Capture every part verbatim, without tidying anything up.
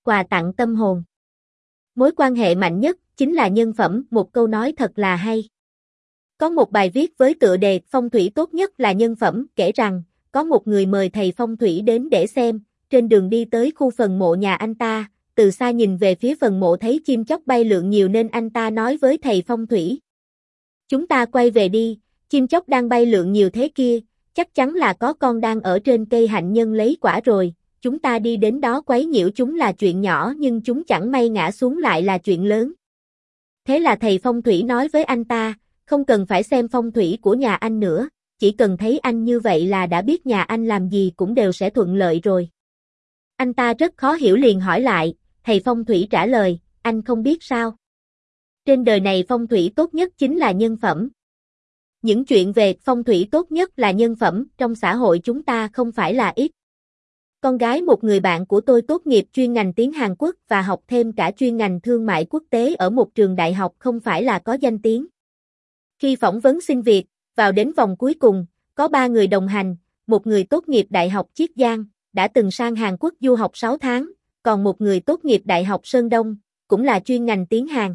quà tặng tâm hồn. Mối quan hệ mạnh nhất chính là nhân phẩm, một câu nói thật là hay. Có một bài viết với tựa đề Phong thủy tốt nhất là nhân phẩm, kể rằng, có một người mời thầy phong thủy đến để xem, trên đường đi tới khu phần mộ nhà anh ta, từ xa nhìn về phía phần mộ thấy chim chóc bay lượn nhiều nên anh ta nói với thầy phong thủy. Chúng ta quay về đi, chim chóc đang bay lượn nhiều thế kia, chắc chắn là có con đang ở trên cây hạnh nhân lấy quả rồi, chúng ta đi đến đó quấy nhiễu chúng là chuyện nhỏ nhưng chúng chẳng may ngã xuống lại là chuyện lớn. Thế là thầy phong thủy nói với anh ta, không cần phải xem phong thủy của nhà anh nữa, chỉ cần thấy anh như vậy là đã biết nhà anh làm gì cũng đều sẽ thuận lợi rồi. Anh ta rất khó hiểu liền hỏi lại, thầy phong thủy trả lời, anh không biết sao? Trên đời này phong thủy tốt nhất chính là nhân phẩm. Những chuyện về phong thủy tốt nhất là nhân phẩm trong xã hội chúng ta không phải là ít. Con gái một người bạn của tôi tốt nghiệp chuyên ngành tiếng Hàn Quốc và học thêm cả chuyên ngành thương mại quốc tế ở một trường đại học không phải là có danh tiếng. Khi phỏng vấn xin việc, vào đến vòng cuối cùng, có ba người đồng hành, một người tốt nghiệp Đại học Chiết Giang, đã từng sang Hàn Quốc du học sáu tháng, còn một người tốt nghiệp Đại học Sơn Đông, cũng là chuyên ngành tiếng Hàn.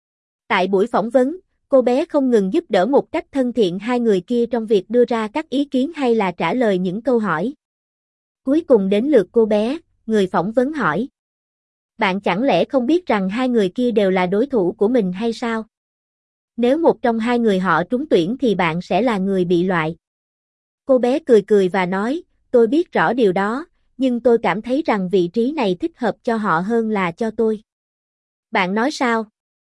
Tại buổi phỏng vấn, cô bé không ngừng giúp đỡ một cách thân thiện hai người kia trong việc đưa ra các ý kiến hay là trả lời những câu hỏi. Cuối cùng đến lượt cô bé, người phỏng vấn hỏi. Bạn chẳng lẽ không biết rằng hai người kia đều là đối thủ của mình hay sao? Nếu một trong hai người họ trúng tuyển thì bạn sẽ là người bị loại. Cô bé cười cười và nói, tôi biết rõ điều đó, nhưng tôi cảm thấy rằng vị trí này thích hợp cho họ hơn là cho tôi. Bạn nói sao?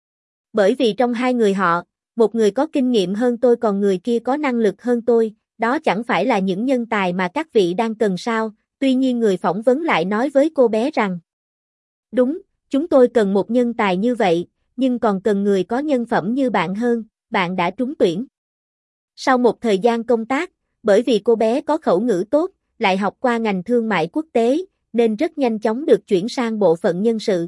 Bởi vì trong hai người họ, một người có kinh nghiệm hơn tôi còn người kia có năng lực hơn tôi, đó chẳng phải là những nhân tài mà các vị đang cần sao? Tuy nhiên người phỏng vấn lại nói với cô bé rằng, đúng, chúng tôi cần một nhân tài như vậy, nhưng còn cần người có nhân phẩm như bạn hơn, bạn đã trúng tuyển. Sau một thời gian công tác, bởi vì cô bé có khẩu ngữ tốt, lại học qua ngành thương mại quốc tế, nên rất nhanh chóng được chuyển sang bộ phận nhân sự.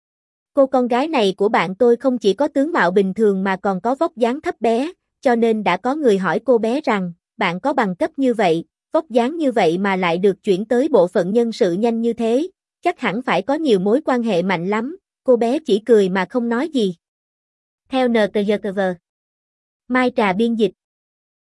Cô con gái này của bạn tôi không chỉ có tướng mạo bình thường mà còn có vóc dáng thấp bé, cho nên đã có người hỏi cô bé rằng, bạn có bằng cấp như vậy, vóc dáng như vậy mà lại được chuyển tới bộ phận nhân sự nhanh như thế, chắc hẳn phải có nhiều mối quan hệ mạnh lắm, cô bé chỉ cười mà không nói gì. Theo en tê giê tê vê. Mai Trà biên dịch.